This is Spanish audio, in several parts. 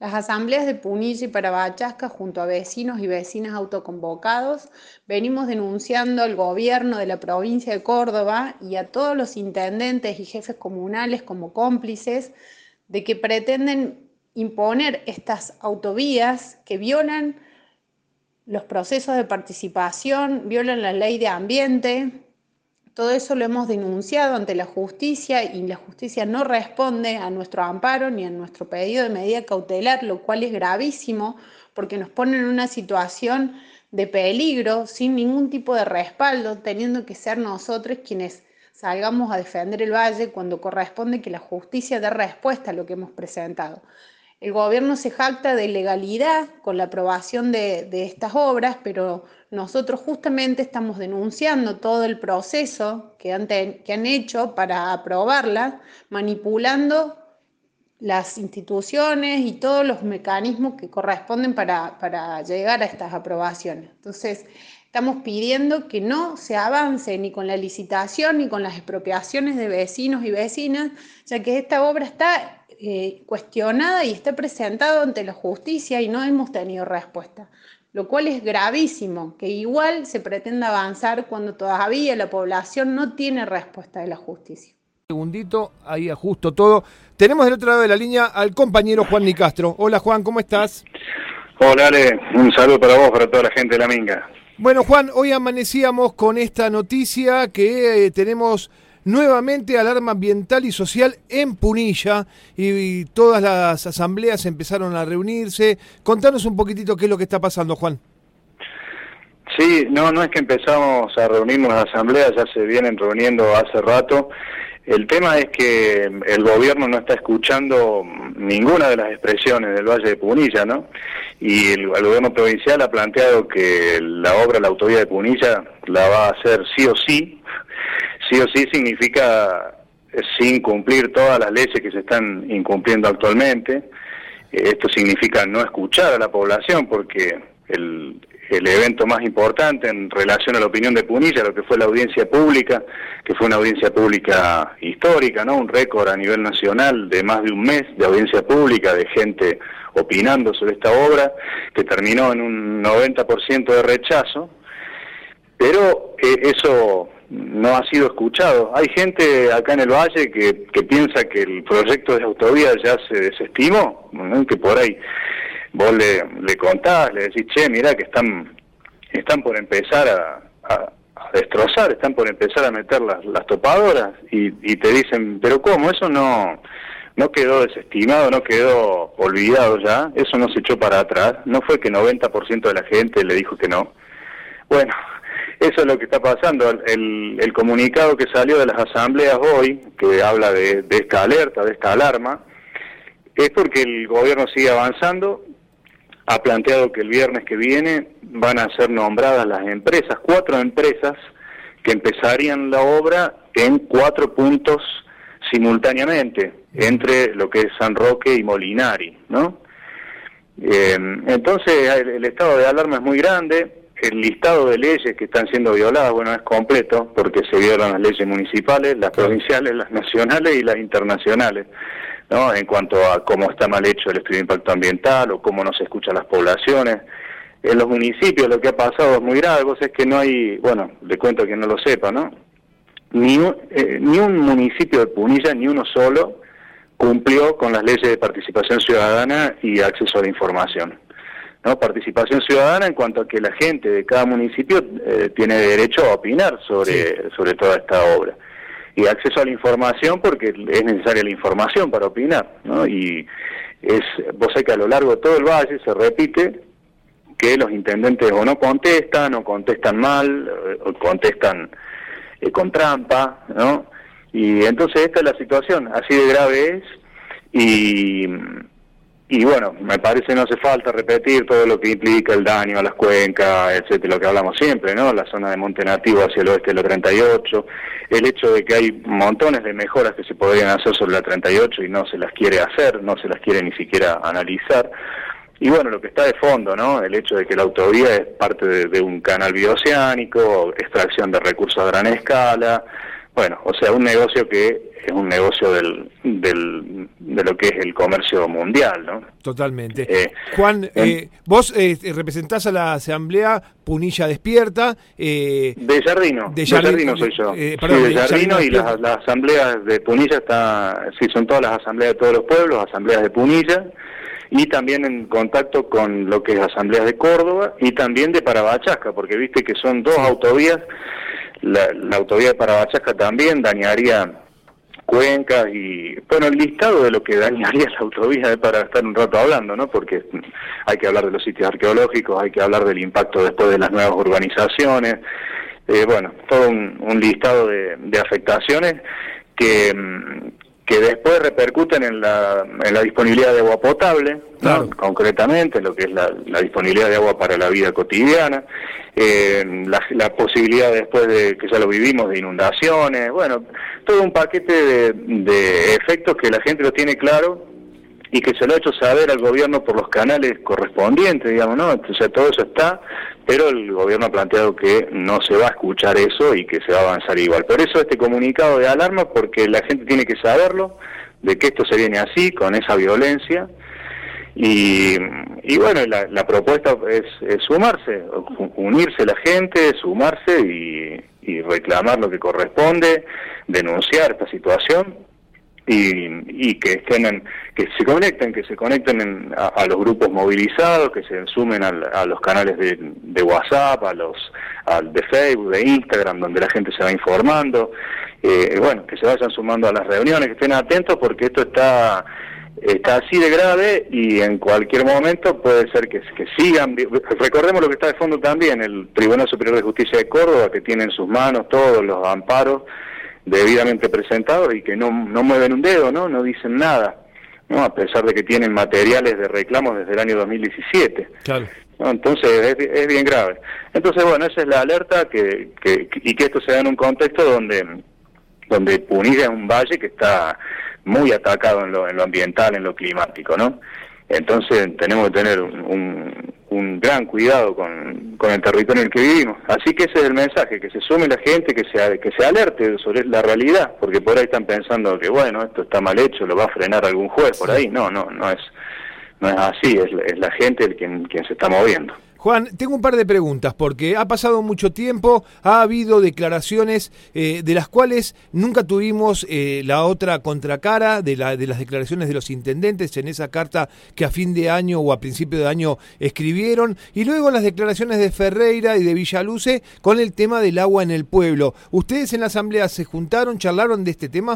Las asambleas de Punilla y Parabachasca, junto a vecinos y vecinas autoconvocados, venimos denunciando al gobierno de la provincia de Córdoba y a todos los intendentes y jefes comunales como cómplices de que pretenden imponer estas autovías que violan los procesos de participación, violan la ley de ambiente. Todo eso lo hemos denunciado ante la justicia y la justicia no responde a nuestro amparo ni a nuestro pedido de medida cautelar, lo cual es gravísimo porque nos pone en una situación de peligro sin ningún tipo de respaldo, teniendo que ser nosotros quienes salgamos a defender el valle cuando corresponde que la justicia dé respuesta a lo que hemos presentado. El gobierno se jacta de legalidad con la aprobación de estas obras, pero nosotros justamente estamos denunciando todo el proceso que han hecho para aprobarlas, manipulando las instituciones y todos los mecanismos que corresponden para llegar a estas aprobaciones. Entonces, estamos pidiendo que no se avance ni con la licitación ni con las expropiaciones de vecinos y vecinas, ya que esta obra está cuestionada y está presentada ante la justicia y no hemos tenido respuesta, lo cual es gravísimo, que igual se pretenda avanzar cuando todavía la población no tiene respuesta de la justicia. Segundito, ahí ajusto todo. Tenemos del otro lado de la línea al compañero Juan Nicastro. Hola Juan, ¿cómo estás? Hola Ale, un saludo para vos, para toda la gente de La Minga. Bueno Juan, hoy amanecíamos con esta noticia que tenemos nuevamente alarma ambiental y social en Punilla y todas las asambleas empezaron a reunirse. Contanos un poquitito qué es lo que está pasando, Juan. Sí, no es que empezamos a reunirnos las asambleas, ya se vienen reuniendo hace rato. El tema es que el gobierno no está escuchando ninguna de las expresiones del Valle de Punilla, ¿no? Y el gobierno provincial ha planteado que la obra, la autovía de Punilla, la va a hacer sí o sí. Sí o sí significa sin cumplir todas las leyes que se están incumpliendo actualmente. Esto significa no escuchar a la población, porque el evento más importante en relación a la opinión de Punilla, lo que fue la audiencia pública, que fue una audiencia pública histórica, ¿no? Un récord a nivel nacional de más de un mes de audiencia pública, de gente opinando sobre esta obra, que terminó en un 90% de rechazo, pero eso no ha sido escuchado. Hay gente acá en el Valle que piensa que el proyecto de autovía ya se desestimó, ¿no? Que por ahí vos le contás, le decís, che, mirá que están por empezar a destrozar, están por empezar a meter las topadoras, y te dicen, pero ¿cómo? Eso no quedó desestimado, no quedó olvidado ya, eso no se echó para atrás, no fue que 90% de la gente le dijo que no. Bueno, eso es lo que está pasando. El comunicado que salió de las asambleas hoy, que habla de esta alerta, de esta alarma, es porque el gobierno sigue avanzando. Ha planteado que el viernes que viene van a ser nombradas las empresas, 4 empresas que empezarían la obra en 4 puntos simultáneamente, entre lo que es San Roque y Molinari, ¿no? Entonces el estado de alarma es muy grande. El listado de leyes que están siendo violadas, bueno, es completo, porque se violan las leyes municipales, las provinciales, las nacionales y las internacionales, ¿no? En cuanto a cómo está mal hecho el estudio de impacto ambiental o cómo no se escuchan las poblaciones. En los municipios lo que ha pasado es muy grave, vos es que no hay, bueno, le cuento a quien no lo sepa, ¿no? Ni un municipio de Punilla, ni uno solo, cumplió con las leyes de participación ciudadana y acceso a la información, ¿no? Participación ciudadana en cuanto a que la gente de cada municipio tiene derecho a opinar sobre toda esta obra. Y acceso a la información porque es necesaria la información para opinar, ¿no? Y vos sabés que a lo largo de todo el valle se repite que los intendentes o no contestan, o contestan mal, o contestan con trampa, ¿no? Y entonces esta es la situación, así de grave es, y bueno, me parece no hace falta repetir todo lo que implica el daño a las cuencas, etcétera, lo que hablamos siempre, ¿no? La zona de Monte Nativo hacia el oeste de la 38, el hecho de que hay montones de mejoras que se podrían hacer sobre la 38 y no se las quiere hacer, no se las quiere ni siquiera analizar. Y bueno, lo que está de fondo, ¿no? El hecho de que la autovía es parte de un canal bioceánico, extracción de recursos a gran escala, Bueno, o sea, un negocio que es un negocio de lo que es el comercio mundial, ¿no? Totalmente. Juan, vos representás a la Asamblea Punilla Despierta. De Jardino soy yo. Perdón, de Jardino, y las asambleas de Punilla son todas las asambleas de todos los pueblos, asambleas de Punilla, y también en contacto con lo que es asambleas de Córdoba y también de Parabachasca, porque viste que son dos autovías. La autovía de Parabachasca también dañaría cuencas y, bueno, el listado de lo que dañaría la autovía es para estar un rato hablando, ¿no? Porque hay que hablar de los sitios arqueológicos, hay que hablar del impacto después de las nuevas urbanizaciones, bueno, todo un listado de afectaciones que después repercuten en la disponibilidad de agua potable, claro, ¿no? Concretamente, lo que es la disponibilidad de agua para la vida cotidiana, la posibilidad después de, que ya lo vivimos, de inundaciones, bueno, todo un paquete de efectos que la gente lo tiene claro y que se lo ha hecho saber al gobierno por los canales correspondientes, digamos, ¿no? Entonces todo eso está, pero el gobierno ha planteado que no se va a escuchar eso y que se va a avanzar igual. Por eso este comunicado de alarma, porque la gente tiene que saberlo, de que esto se viene así, con esa violencia, y bueno, la propuesta es sumarse, unirse la gente, sumarse y reclamar lo que corresponde, denunciar esta situación, y que se conecten a los grupos movilizados, que se sumen a los canales de WhatsApp, de Facebook, de Instagram, donde la gente se va informando, bueno, que se vayan sumando a las reuniones, que estén atentos, porque esto está así de grave y en cualquier momento puede ser que sigan. Recordemos lo que está de fondo también, el Tribunal Superior de Justicia de Córdoba, que tiene en sus manos todos los amparos debidamente presentados y que no mueven un dedo, no dicen nada, ¿no? A pesar de que tienen materiales de reclamos desde el año 2017. Claro. ¿No? Entonces es bien grave. Entonces, bueno, esa es la alerta, y que esto se da en un contexto donde Punilla es un valle que está muy atacado en lo ambiental, en lo climático, ¿no? Entonces tenemos que tener un gran cuidado con el territorio en el que vivimos. Así que ese es el mensaje, que se sume la gente, que se alerte sobre la realidad, porque por ahí están pensando que, bueno, esto está mal hecho, lo va a frenar algún juez por ahí. No es así, es la gente quien se está moviendo. Juan, tengo un par de preguntas, porque ha pasado mucho tiempo, ha habido declaraciones de las cuales nunca tuvimos la otra contracara de las declaraciones de los intendentes en esa carta que a fin de año o a principio de año escribieron, y luego las declaraciones de Ferreira y de Villaluce con el tema del agua en el pueblo. ¿Ustedes en la asamblea se juntaron, charlaron de este tema?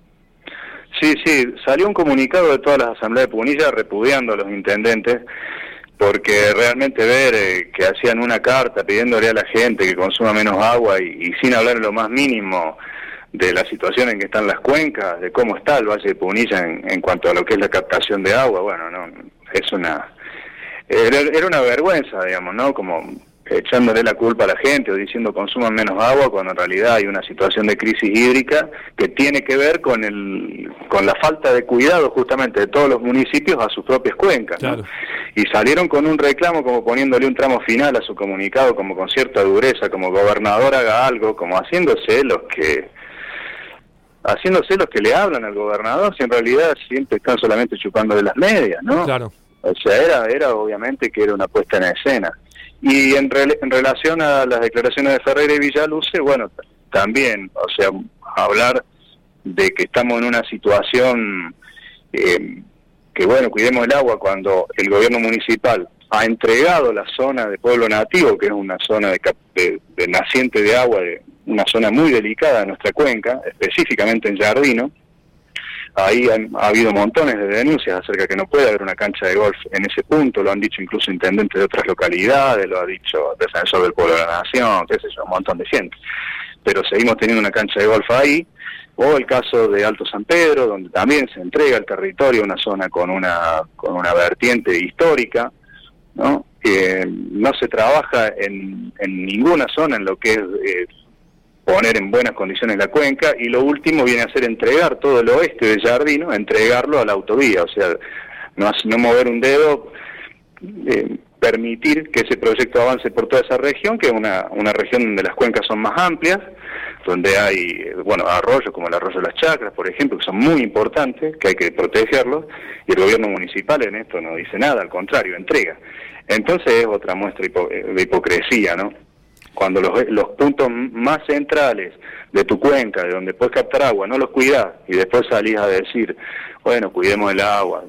Sí, salió un comunicado de todas las asambleas de Punilla repudiando a los intendentes, porque realmente ver que hacían una carta pidiéndole a la gente que consuma menos agua y sin hablar en lo más mínimo de la situación en que están las cuencas, de cómo está el Valle de Punilla en cuanto a lo que es la captación de agua, bueno, no, era una vergüenza, digamos, ¿no? Como echándole la culpa a la gente o diciendo consuman menos agua, cuando en realidad hay una situación de crisis hídrica que tiene que ver con la falta de cuidado justamente de todos los municipios a sus propias cuencas, ¿no? Claro. Y salieron con un reclamo como poniéndole un tramo final a su comunicado, como con cierta dureza, como gobernador haga algo, como haciéndose los que le hablan al gobernador, si en realidad siempre están solamente chupando de las medias, ¿no? Claro. O sea, era obviamente que era una puesta en escena. Y en relación a las declaraciones de Ferreira y Villaluce, bueno, también, o sea, hablar de que estamos en una situación que, bueno, cuidemos el agua, cuando el gobierno municipal ha entregado la zona de pueblo nativo, que es una zona de naciente de agua, una zona muy delicada de nuestra cuenca, específicamente en Jardino. Ahí ha habido montones de denuncias acerca de que no puede haber una cancha de golf en ese punto, lo han dicho incluso intendentes de otras localidades, lo ha dicho el defensor del pueblo de la nación, qué sé yo, un montón de gente. Pero seguimos teniendo una cancha de golf ahí, o el caso de Alto San Pedro, donde también se entrega el territorio, una zona con una vertiente histórica, ¿no? No se trabaja en ninguna zona en lo que es poner en buenas condiciones la cuenca, y lo último viene a ser entregar todo el oeste de Jardino, entregarlo a la autovía, o sea, no mover un dedo, permitir que ese proyecto avance por toda esa región, que es una región donde las cuencas son más amplias, donde hay, bueno, arroyos como el arroyo de las Chacras, por ejemplo, que son muy importantes, que hay que protegerlos, y el gobierno municipal en esto no dice nada, al contrario, entrega. Entonces es otra muestra de hipocresía, ¿no? Cuando los puntos más centrales de tu cuenca, de donde puedes captar agua, no los cuidás, y después salís a decir, bueno, cuidemos el agua,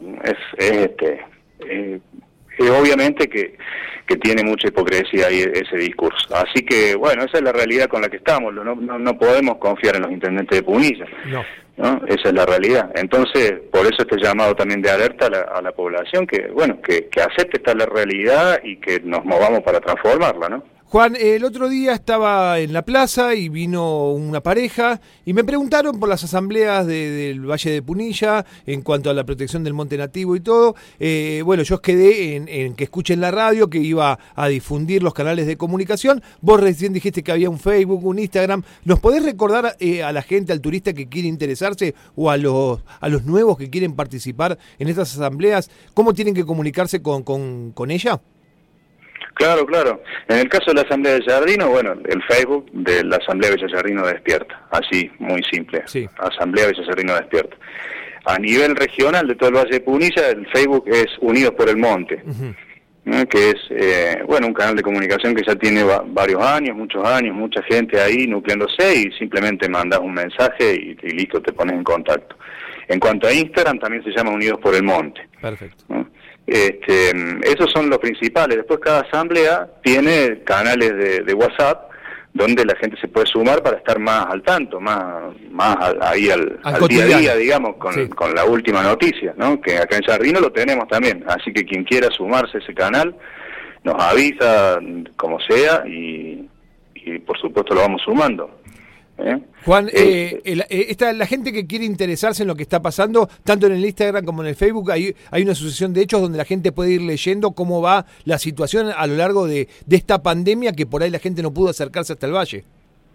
obviamente que tiene mucha hipocresía ahí ese discurso. Así que, bueno, esa es la realidad con la que estamos. No podemos confiar en los intendentes de Punilla. ¿No? Esa es la realidad. Entonces, por eso este llamado también de alerta a la población, que acepte esta la realidad y que nos movamos para transformarla, ¿no? Juan, el otro día estaba en la plaza y vino una pareja y me preguntaron por las asambleas del Valle de Punilla en cuanto a la protección del monte nativo y todo. Bueno, yo quedé en que escuchen la radio, que iba a difundir los canales de comunicación. Vos recién dijiste que había un Facebook, un Instagram. ¿Nos podés recordar a la gente, al turista que quiere interesarse o a los nuevos que quieren participar en estas asambleas, cómo tienen que comunicarse con ella? Claro. En el caso de la Asamblea de Jardino, bueno, el Facebook de la Asamblea Villa Jardino Despierta, así, muy simple, sí. Asamblea Villa Jardino Despierta. A nivel regional de todo el Valle de Punilla, el Facebook es Unidos por el Monte, que es, un canal de comunicación que ya tiene muchos años, mucha gente ahí nucleándose y simplemente mandas un mensaje y listo, te pones en contacto. En cuanto a Instagram, también se llama Unidos por el Monte. Perfecto. ¿No? Esos son los principales. Después cada asamblea tiene canales de WhatsApp donde la gente se puede sumar para estar más al tanto, más ahí al día a día, digamos, con la última noticia, ¿no? Que acá en Jardino lo tenemos también, así que quien quiera sumarse a ese canal nos avisa como sea y por supuesto lo vamos sumando. Juan, la gente que quiere interesarse en lo que está pasando, tanto en el Instagram como en el Facebook, hay una asociación de hechos donde la gente puede ir leyendo cómo va la situación a lo largo de esta pandemia, que por ahí la gente no pudo acercarse hasta el valle.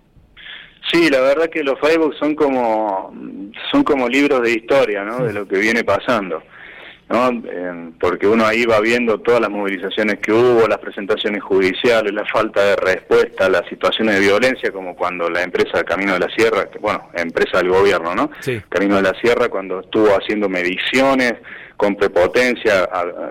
Sí, la verdad que los Facebook son como libros de historia, ¿no? De lo que viene pasando, ¿no? Porque uno ahí va viendo todas las movilizaciones que hubo, las presentaciones judiciales, la falta de respuesta, las situaciones de violencia, como cuando la empresa Camino de la Sierra, empresa del gobierno, ¿no? Sí. Camino de la Sierra, cuando estuvo haciendo mediciones con prepotencia,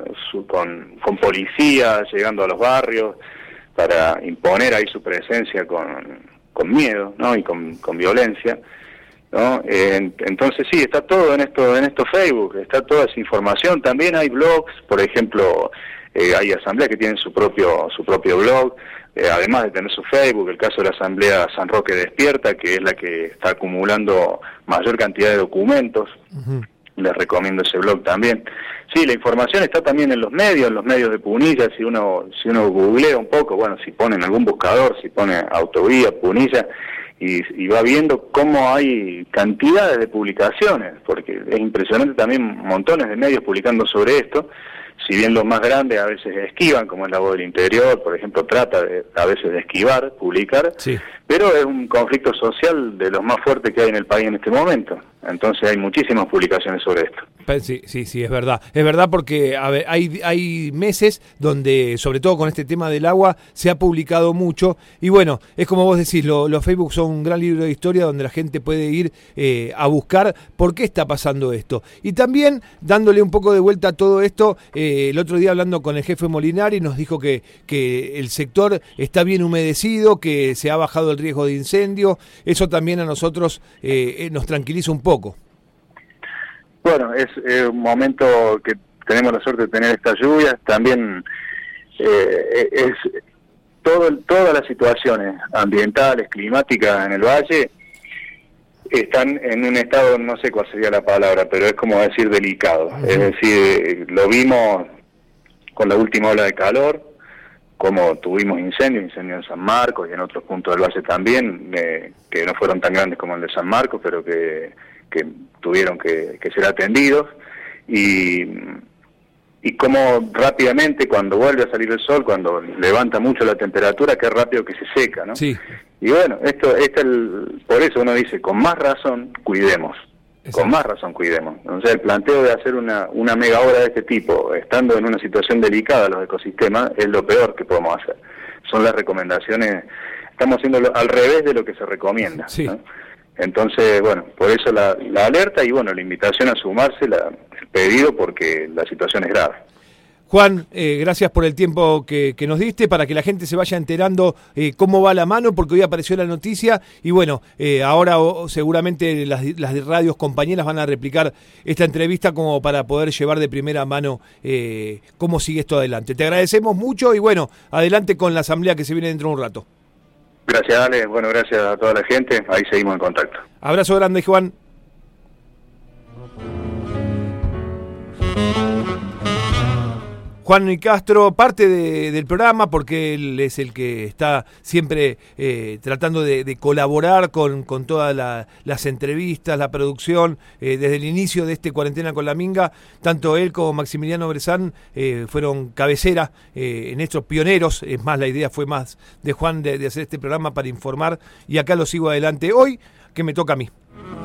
con policía, llegando a los barrios, para imponer ahí su presencia con miedo, ¿no? Y con violencia, ¿no? Entonces sí, está todo en esto Facebook, está toda esa información. También hay blogs, por ejemplo, hay asambleas que tienen su propio blog, además de tener su Facebook. El caso de la Asamblea San Roque Despierta, que es la que está acumulando mayor cantidad de documentos. Les recomiendo ese blog también. Sí, la información está también en los medios de Punilla. Si uno googlea un poco, si pone en algún buscador, si pone Autovía Punilla, y va viendo cómo hay cantidades de publicaciones, porque es impresionante también montones de medios publicando sobre esto. Si bien los más grandes a veces esquivan, como es La Voz del Interior, por ejemplo, trata a veces de esquivar, publicar, sí. Pero es un conflicto social de los más fuertes que hay en el país en este momento. Entonces hay muchísimas publicaciones sobre esto. Sí, es verdad. Es verdad porque hay meses donde, sobre todo con este tema del agua, se ha publicado mucho. Y bueno, es como vos decís, los Facebook son un gran libro de historia donde la gente puede ir a buscar por qué está pasando esto. Y también, dándole un poco de vuelta a todo esto, el otro día hablando con el jefe Molinari nos dijo que el sector está bien humedecido, que se ha bajado el riesgo de incendio. Eso también a nosotros nos tranquiliza un poco. Bueno, es un momento que tenemos la suerte de tener estas lluvias. También es todas las situaciones ambientales, climáticas en el valle están en un estado, no sé cuál sería la palabra, pero es como decir delicado. Es decir, lo vimos con la última ola de calor, como tuvimos incendios en San Marcos y en otros puntos del valle también, que no fueron tan grandes como el de San Marcos, pero que tuvieron que ser atendidos, y como rápidamente cuando vuelve a salir el sol, cuando levanta mucho la temperatura, qué rápido que se seca, ¿no? Sí. Y bueno, por eso uno dice, con más razón cuidemos. Exacto. Con más razón cuidemos. O sea, el planteo de hacer una mega obra de este tipo, estando en una situación delicada los ecosistemas, es lo peor que podemos hacer. Son las recomendaciones estamos haciendo al revés de lo que se recomienda. Sí. ¿no? Entonces, bueno, por eso la alerta y bueno, la invitación a sumarse, el pedido, porque la situación es grave. Juan, gracias por el tiempo que nos diste para que la gente se vaya enterando cómo va la mano, porque hoy apareció la noticia y bueno, ahora seguramente las radios compañeras van a replicar esta entrevista como para poder llevar de primera mano cómo sigue esto adelante. Te agradecemos mucho y bueno, adelante con la asamblea que se viene dentro de un rato. Gracias, Ale. Bueno, gracias a toda la gente. Ahí seguimos en contacto. Abrazo grande, Juan. Juan Nicastro, parte del programa, porque él es el que está siempre tratando de colaborar con todas las entrevistas, la producción, desde el inicio de este Cuarentena con la Minga. Tanto él como Maximiliano Bressan fueron cabecera en estos pioneros. Es más, la idea fue más de Juan de hacer este programa para informar, y acá lo sigo adelante hoy, que me toca a mí.